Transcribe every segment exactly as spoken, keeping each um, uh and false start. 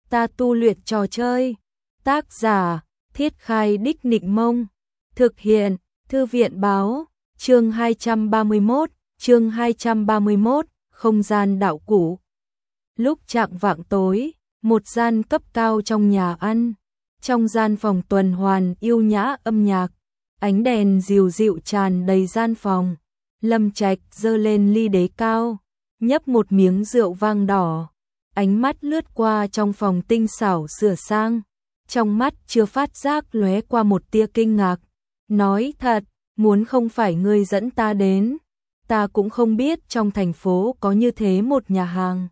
ta tu luyện trò chơi. Tác giả, Thiết Khai Đích Nịnh Mông. Thực hiện, Thư viện báo, chương hai trăm ba mươi mốt, chương hai trăm ba mươi mốt, không gian đạo cụ. Lúc chạng vạng tối, một gian cấp cao trong nhà ăn. Trong gian phòng tuần hoàn yêu nhã âm nhạc, ánh đèn dịu dịu tràn đầy gian phòng. Lâm Trạch giơ lên ly đế cao, nhấp một miếng rượu vang đỏ. Ánh mắt lướt qua trong phòng tinh xảo sửa sang, trong mắt chưa phát giác lóe qua một tia kinh ngạc. Nói thật, muốn không phải ngươi dẫn ta đến, ta cũng không biết trong thành phố có như thế một nhà hàng.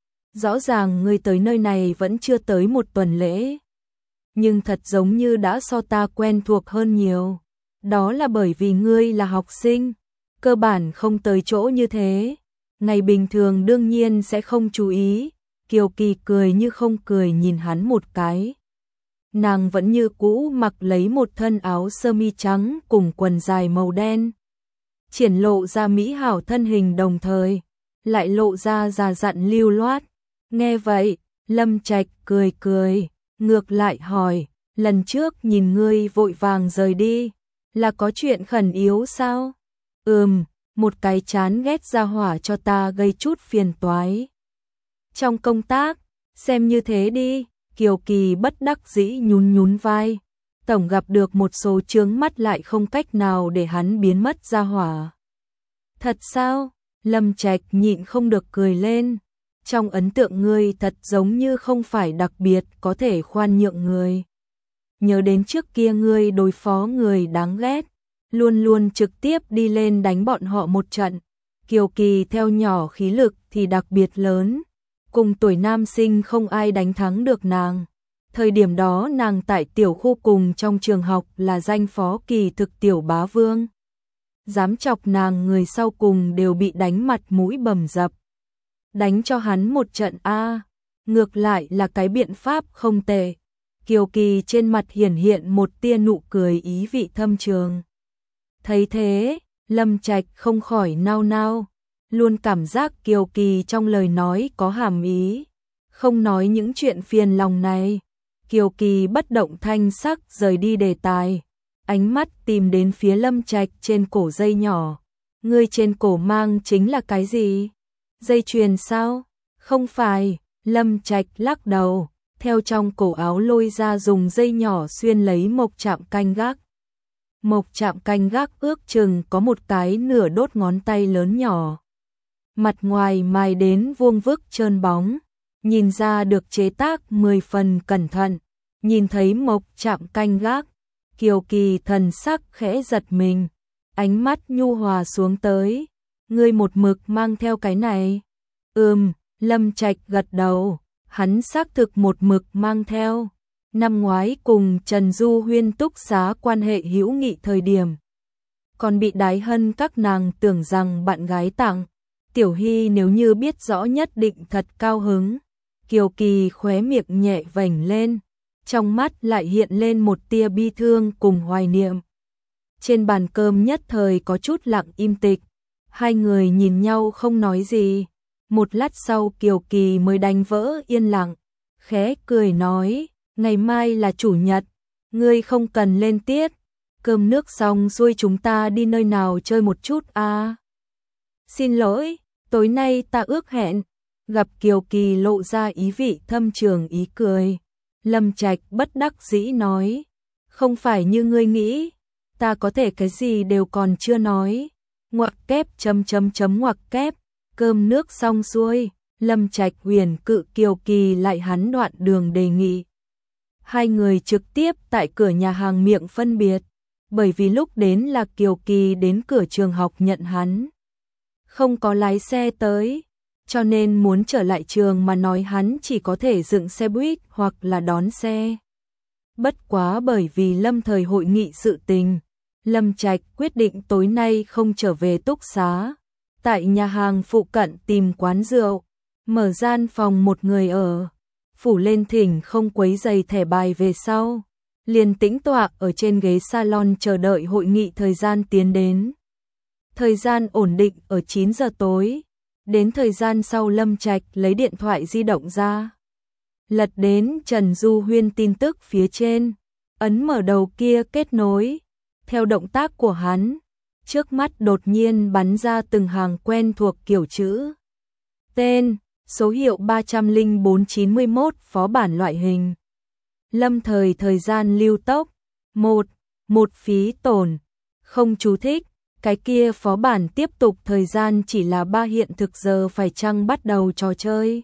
Rõ ràng ngươi tới nơi này vẫn chưa tới một tuần lễ, nhưng thật giống như đã so ta quen thuộc hơn nhiều. Đó là bởi vì ngươi là học sinh, cơ bản không tới chỗ như thế. Ngày bình thường đương nhiên sẽ không chú ý. Kiều Kỳ cười như không cười nhìn hắn một cái. Nàng vẫn như cũ mặc lấy một thân áo sơ mi trắng cùng quần dài màu đen, triển lộ ra mỹ hảo thân hình, đồng thời lại lộ ra già dặn lưu loát. Nghe vậy, Lâm Trạch cười cười, ngược lại hỏi, lần trước nhìn ngươi vội vàng rời đi, là có chuyện khẩn yếu sao? Ừm, một cái chán ghét ra hỏa cho ta gây chút phiền toái trong công tác, xem như thế đi. Kiều Kỳ bất đắc dĩ nhún nhún vai, tổng gặp được một số chướng mắt lại không cách nào để hắn biến mất ra hỏa. Thật sao? Lâm Trạch nhịn không được cười lên. Trong ấn tượng ngươi thật giống như không phải đặc biệt có thể khoan nhượng người. Nhớ đến trước kia ngươi đối phó người đáng ghét, luôn luôn trực tiếp đi lên đánh bọn họ một trận. Kiều Kỳ theo nhỏ khí lực thì đặc biệt lớn, cùng tuổi nam sinh không ai đánh thắng được nàng. Thời điểm đó nàng tại tiểu khu cùng trong trường học là danh phó kỳ thực tiểu bá vương. Dám chọc nàng người sau cùng đều bị đánh mặt mũi bầm dập. Đánh cho hắn một trận a, ngược lại là cái biện pháp không tệ. Kiều Kỳ trên mặt hiển hiện một tia nụ cười ý vị thâm trường. Thấy thế, Lâm Trạch không khỏi nao nao, luôn cảm giác Kiều Kỳ trong lời nói có hàm ý, không nói những chuyện phiền lòng này. Kiều Kỳ bất động thanh sắc rời đi đề tài, ánh mắt tìm đến phía Lâm Trạch trên cổ dây nhỏ. Ngươi trên cổ mang chính là cái gì? Dây chuyền sao? Không phải. Lâm Trạch lắc đầu, theo trong cổ áo lôi ra dùng dây nhỏ xuyên lấy mộc chạm canh gác. Mộc chạm canh gác ước chừng có một cái nửa đốt ngón tay lớn nhỏ, mặt ngoài mài đến vuông vức trơn bóng, nhìn ra được chế tác mười phần cẩn thận. Nhìn thấy mộc chạm canh gác, Kiều Kỳ thần sắc khẽ giật mình, ánh mắt nhu hòa xuống tới. Ngươi một mực mang theo cái này? Ừm, Lâm Trạch gật đầu, hắn xác thực một mực mang theo. Năm ngoái cùng Trần Du Huyên túc xá quan hệ hữu nghị thời điểm, còn bị Đái Hân các nàng tưởng rằng bạn gái tặng. Tiểu Hy nếu như biết rõ nhất định thật cao hứng. Kiều Kỳ khóe miệng nhẹ vểnh lên, trong mắt lại hiện lên một tia bi thương cùng hoài niệm. Trên bàn cơm nhất thời có chút lặng im tịch, hai người nhìn nhau không nói gì. Một lát sau Kiều Kỳ mới đánh vỡ yên lặng, khẽ cười nói, ngày mai là chủ nhật, ngươi không cần lên tiết, cơm nước xong xuôi chúng ta đi nơi nào chơi một chút à? Xin lỗi, tối nay ta ước hẹn. Gặp Kiều Kỳ lộ ra ý vị thâm trường ý cười, Lâm Trạch bất đắc dĩ nói, không phải như ngươi nghĩ, ta có thể cái gì đều còn chưa nói. Ngoặc kép chấm chấm chấm ngoặc kép. Cơm nước xong xuôi, Lâm Trạch huyền cự Kiều Kỳ lại hắn đoạn đường đề nghị. Hai người trực tiếp tại cửa nhà hàng miệng phân biệt, bởi vì lúc đến là Kiều Kỳ đến cửa trường học nhận hắn, không có lái xe tới, cho nên muốn trở lại trường mà nói hắn chỉ có thể dựng xe buýt hoặc là đón xe. Bất quá bởi vì lâm thời hội nghị sự tình, Lâm Trạch quyết định tối nay không trở về túc xá, tại nhà hàng phụ cận tìm quán rượu, mở gian phòng một người ở, phủ lên thỉnh không quấy giày thẻ bài về sau, liền tĩnh tọa ở trên ghế salon chờ đợi hội nghị thời gian tiến đến. Thời gian ổn định ở chín giờ tối, đến thời gian sau Lâm Trạch lấy điện thoại di động ra, lật đến Trần Du Huyên tin tức phía trên, ấn mở đầu kia kết nối. Theo động tác của hắn, trước mắt đột nhiên bắn ra từng hàng quen thuộc kiểu chữ. Tên, số hiệu ba trăm lẻ bốn chín mươi mốt phó bản loại hình. Lâm thời thời gian lưu tốc. một. Một phí tổn. Không chú thích. Cái kia phó bản tiếp tục thời gian chỉ là ba hiện thực giờ phải chăng bắt đầu trò chơi?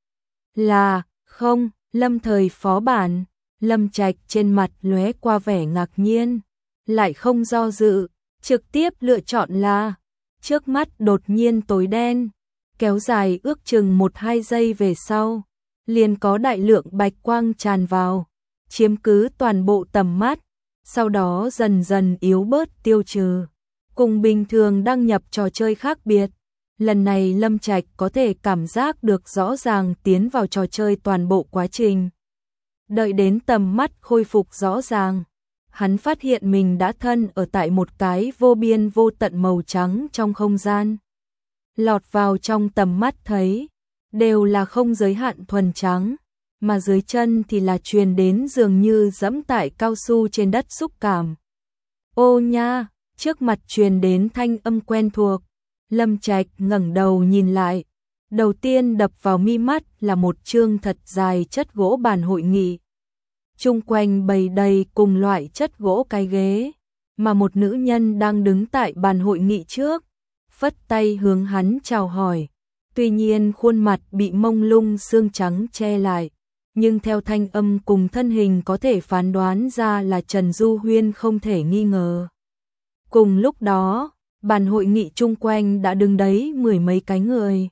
Là, không, lâm thời phó bản. Lâm Trạch trên mặt lóe qua vẻ ngạc nhiên, lại không do dự, trực tiếp lựa chọn là. Trước mắt đột nhiên tối đen, kéo dài ước chừng một hai giây về sau, liền có đại lượng bạch quang tràn vào, chiếm cứ toàn bộ tầm mắt, sau đó dần dần yếu bớt tiêu trừ. Cùng bình thường đăng nhập trò chơi khác biệt, lần này Lâm Trạch có thể cảm giác được rõ ràng tiến vào trò chơi toàn bộ quá trình. Đợi đến tầm mắt khôi phục rõ ràng, hắn phát hiện mình đã thân ở tại một cái vô biên vô tận màu trắng trong không gian. Lọt vào trong tầm mắt thấy, đều là không giới hạn thuần trắng, mà dưới chân thì là truyền đến dường như dẫm tại cao su trên đất xúc cảm. Ô nha, trước mặt truyền đến thanh âm quen thuộc, Lâm Trạch ngẩng đầu nhìn lại. Đầu tiên đập vào mi mắt là một chương thật dài chất gỗ bàn hội nghị. Chung quanh bày đầy cùng loại chất gỗ cái ghế, mà một nữ nhân đang đứng tại bàn hội nghị trước, phất tay hướng hắn chào hỏi. Tuy nhiên khuôn mặt bị mông lung xương trắng che lại, nhưng theo thanh âm cùng thân hình có thể phán đoán ra là Trần Du Huyên không thể nghi ngờ. Cùng lúc đó, bàn hội nghị chung quanh đã đứng đấy mười mấy cái người.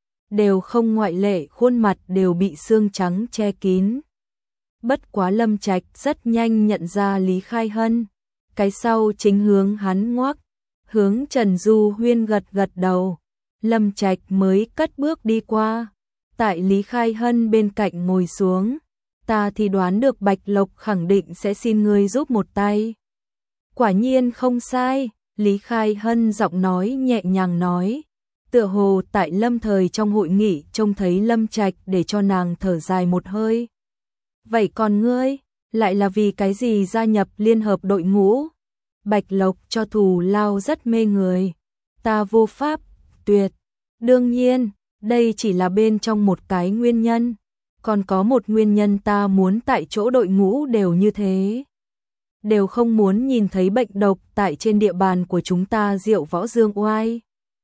Đều không ngoại lệ, khuôn mặt đều bị xương trắng che kín. Bất quá Lâm Trạch rất nhanh nhận ra Lý Khai Hân, cái sau chính hướng hắn ngoắc, hướng Trần Du Huyên gật gật đầu. Lâm Trạch mới cất bước đi qua, tại Lý Khai Hân bên cạnh ngồi xuống. Ta thì đoán được Bạch Lộc khẳng định sẽ xin ngươi giúp một tay. Quả nhiên không sai, Lý Khai Hân giọng nói nhẹ nhàng nói. Tựa hồ tại lâm thời trong hội nghị trông thấy Lâm Trạch để cho nàng thở dài một hơi. Vậy còn ngươi, lại là vì cái gì gia nhập liên hợp đội ngũ? Bạch Lộc cho thù lao rất mê người. Ta vô pháp, tuyệt. Đương nhiên, đây chỉ là bên trong một cái nguyên nhân. Còn có một nguyên nhân ta muốn tại chỗ đội ngũ đều như thế. Đều không muốn nhìn thấy bệnh độc tại trên địa bàn của chúng ta Diệu Võ Dương Oai.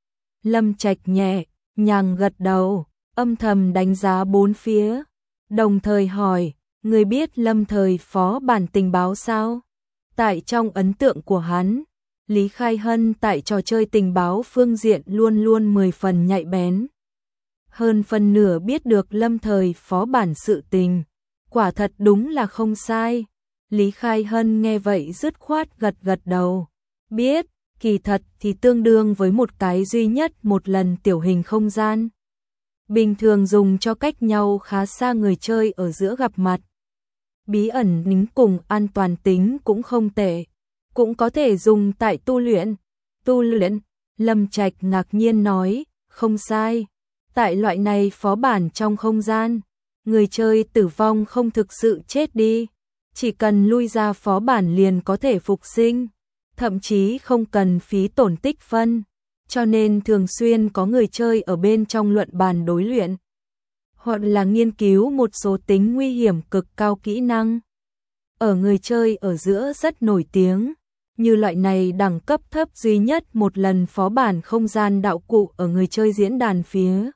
Lâm Trạch nhẹ, nhàng gật đầu, âm thầm đánh giá bốn phía, đồng thời hỏi, người biết lâm thời phó bản tình báo sao? Tại trong ấn tượng của hắn, Lý Khai Hân tại trò chơi tình báo phương diện luôn luôn mười phần nhạy bén. Hơn phần nửa biết được lâm thời phó bản sự tình, quả thật đúng là không sai. Lý Khai Hân nghe vậy dứt khoát gật gật đầu, biết. Kỳ thật thì tương đương với một cái duy nhất một lần tiểu hình không gian. Bình thường dùng cho cách nhau khá xa người chơi ở giữa gặp mặt. Bí ẩn nính cùng an toàn tính cũng không tệ. Cũng có thể dùng tại tu luyện. Tu luyện, Lâm Trạch ngạc nhiên nói, không sai. Tại loại này phó bản trong không gian, người chơi tử vong không thực sự chết đi. Chỉ cần lui ra phó bản liền có thể phục sinh. Thậm chí không cần phí tổn tích phân, cho nên thường xuyên có người chơi ở bên trong luận bàn đối luyện, hoặc là nghiên cứu một số tính nguy hiểm cực cao kỹ năng. Ở người chơi ở giữa rất nổi tiếng, như loại này đẳng cấp thấp duy nhất một lần phó bản không gian đạo cụ ở người chơi diễn đàn phía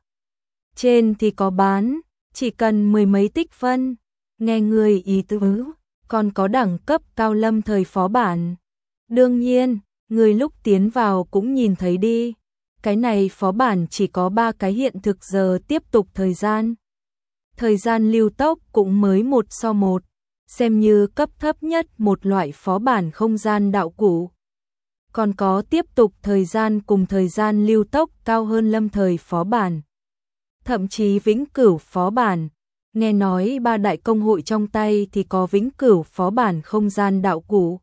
trên thì có bán, chỉ cần mười mấy tích phân. Nghe người ý tứ, còn có đẳng cấp cao lâm thời phó bản. Đương nhiên, người lúc tiến vào cũng nhìn thấy đi. Cái này phó bản chỉ có ba cái hiện thực giờ tiếp tục thời gian. Thời gian lưu tốc cũng mới một so một, xem như cấp thấp nhất một loại phó bản không gian đạo cụ. Còn có tiếp tục thời gian cùng thời gian lưu tốc cao hơn lâm thời phó bản. Thậm chí vĩnh cửu phó bản. Nghe nói ba đại công hội trong tay thì có vĩnh cửu phó bản không gian đạo cụ.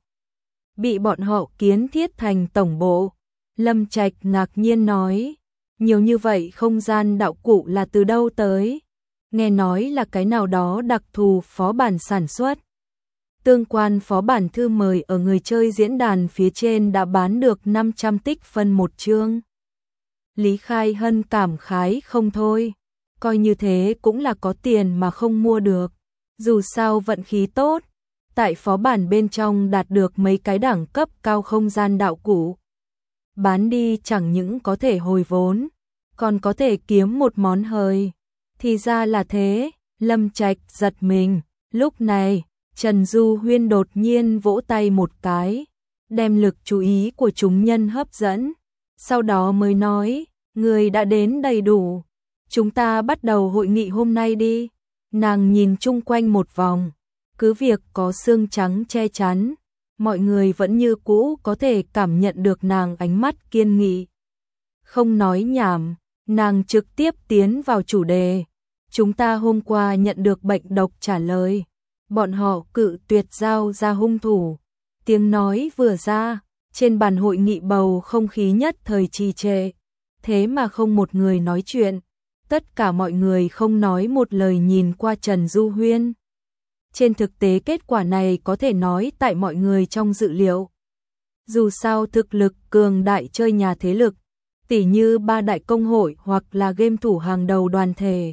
Bị bọn họ kiến thiết thành tổng bộ. Lâm Trạch ngạc nhiên nói, nhiều như vậy không gian đạo cụ là từ đâu tới? nghe nói là cái nào đó đặc thù phó bản sản xuất. Tương quan phó bản thư mời ở người chơi diễn đàn phía trên đã bán được năm trăm tích phân một chương. Lý Khai Hân cảm khái không thôi, coi như thế cũng là có tiền mà không mua được. Dù sao vận khí tốt, tại phó bản bên trong đạt được mấy cái đẳng cấp cao không gian đạo cụ. Bán đi chẳng những có thể hồi vốn, còn có thể kiếm một món hời. Thì ra là thế, Lâm Trạch giật mình. Lúc này, Trần Du Huyên đột nhiên vỗ tay một cái, đem lực chú ý của chúng nhân hấp dẫn. Sau đó mới nói, người đã đến đầy đủ. Chúng ta bắt đầu hội nghị hôm nay đi. Nàng nhìn chung quanh một vòng, cứ việc có xương trắng che chắn, mọi người vẫn như cũ có thể cảm nhận được nàng ánh mắt kiên nghị. Không nói nhảm, nàng trực tiếp tiến vào chủ đề. Chúng ta hôm qua nhận được bệnh độc trả lời. Bọn họ cự tuyệt giao ra hung thủ. Tiếng nói vừa ra, trên bàn hội nghị bầu không khí nhất thời trì trệ. Thế mà không một người nói chuyện. Tất cả mọi người không nói một lời nhìn qua Trần Du Huyên. Trên thực tế kết quả này có thể nói tại mọi người trong dự liệu. Dù sao thực lực cường đại chơi nhà thế lực, tỉ như ba đại công hội hoặc là game thủ hàng đầu đoàn thể.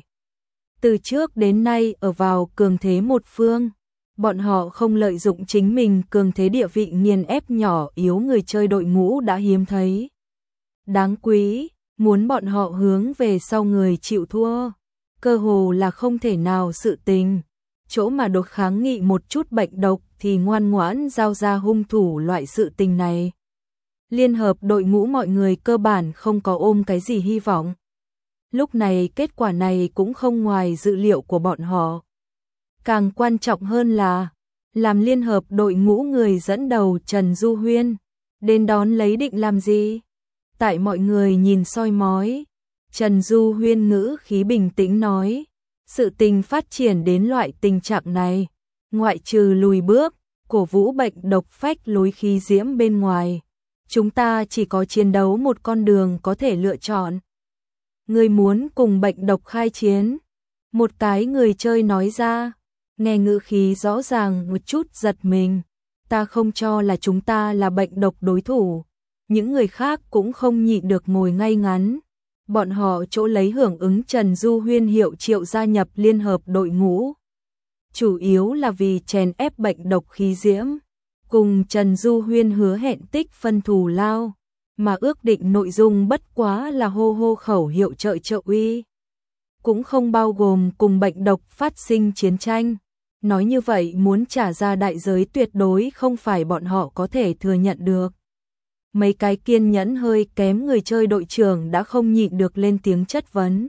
Từ trước đến nay ở vào cường thế một phương, bọn họ không lợi dụng chính mình cường thế địa vị nghiền ép nhỏ yếu người chơi đội ngũ đã hiếm thấy. Đáng quý, muốn bọn họ hướng về sau người chịu thua, cơ hồ là không thể nào sự tình. Chỗ mà đột kháng nghị một chút bệnh độc thì ngoan ngoãn giao ra hung thủ loại sự tình này. Liên hợp đội ngũ mọi người cơ bản không có ôm cái gì hy vọng. Lúc này kết quả này cũng không ngoài dự liệu của bọn họ. Càng quan trọng hơn là, làm liên hợp đội ngũ người dẫn đầu Trần Du Huyên, đến đón lấy định làm gì? Tại mọi người nhìn soi mói, Trần Du Huyên ngữ khí bình tĩnh nói, sự tình phát triển đến loại tình trạng này, ngoại trừ lùi bước, cổ vũ bệnh độc phách lối khí diễm bên ngoài, chúng ta chỉ có chiến đấu một con đường có thể lựa chọn. Người muốn cùng bệnh độc khai chiến? Một cái người chơi nói ra, nghe ngữ khí rõ ràng một chút giật mình. Ta không cho là chúng ta là bệnh độc đối thủ. Những người khác cũng không nhịn được ngồi ngay ngắn. Bọn họ chỗ lấy hưởng ứng Trần Du Huyên hiệu triệu gia nhập liên hợp đội ngũ. Chủ yếu là vì chèn ép bệnh độc khí diễm. Cùng Trần Du Huyên hứa hẹn tích phân thù lao. Mà ước định nội dung bất quá là hô hô khẩu hiệu trợ trợ uy. Cũng không bao gồm cùng bệnh độc phát sinh chiến tranh. Nói như vậy muốn trả ra đại giới tuyệt đối không phải bọn họ có thể thừa nhận được. Mấy cái kiên nhẫn hơi kém người chơi đội trưởng đã không nhịn được lên tiếng chất vấn.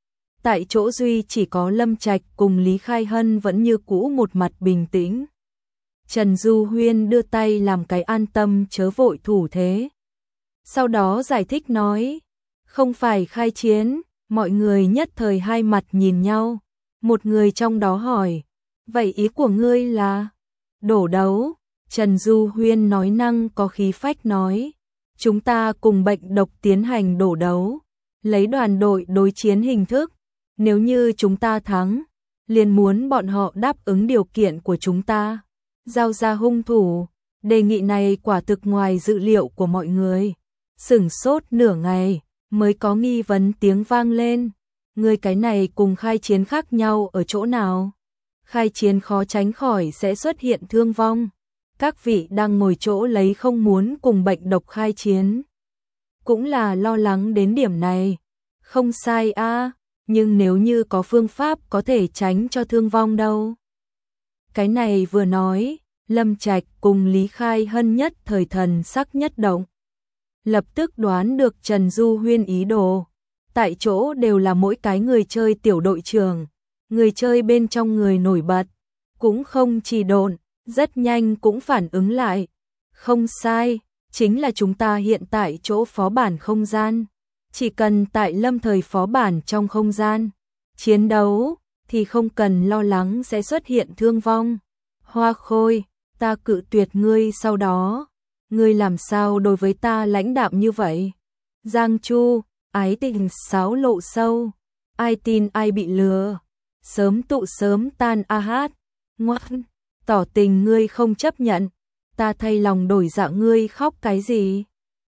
Tại chỗ duy chỉ có Lâm Trạch cùng Lý Khai Hân vẫn như cũ một mặt bình tĩnh. Trần Du Huyên đưa tay làm cái an tâm chớ vội thủ thế. Sau đó giải thích nói, không phải khai chiến, mọi người nhất thời hai mặt nhìn nhau. Một người trong đó hỏi, vậy ý của ngươi là đổ đấu? Trần Du Huyên nói năng có khí phách nói, chúng ta cùng bệnh độc tiến hành đổ đấu, lấy đoàn đội đối chiến hình thức. Nếu như chúng ta thắng, liền muốn bọn họ đáp ứng điều kiện của chúng ta, giao ra hung thủ. Đề nghị này quả thực ngoài dự liệu của mọi người. Sửng sốt nửa ngày, mới có nghi vấn tiếng vang lên. Người cái này cùng khai chiến khác nhau ở chỗ nào? Khai chiến khó tránh khỏi sẽ xuất hiện thương vong. Các vị đang ngồi chỗ lấy không muốn cùng bệnh độc khai chiến. Cũng là lo lắng đến điểm này. Không sai a, à, nhưng nếu như có phương pháp có thể tránh cho thương vong đâu. Cái này vừa nói, Lâm Trạch cùng Lý Khai Hân nhất thời thần sắc nhất động. Lập tức đoán được Trần Du Huyên ý đồ. Tại chỗ đều là mỗi cái người chơi tiểu đội trưởng, người chơi bên trong người nổi bật, cũng không trì độn, rất nhanh cũng phản ứng lại. Không sai, chính là chúng ta hiện tại chỗ phó bản không gian. Chỉ cần tại lâm thời phó bản trong không gian chiến đấu thì không cần lo lắng sẽ xuất hiện thương vong. Hoa Khôi, ta cự tuyệt ngươi sau đó. Ngươi làm sao đối với ta lãnh đạm như vậy? Giang Chu, ái tình sáo lộ sâu. Ai tin ai bị lừa. sớm tụ sớm tan a hát, ngoan, tỏ tình ngươi không chấp nhận, ta thay lòng đổi dạ ngươi khóc cái gì?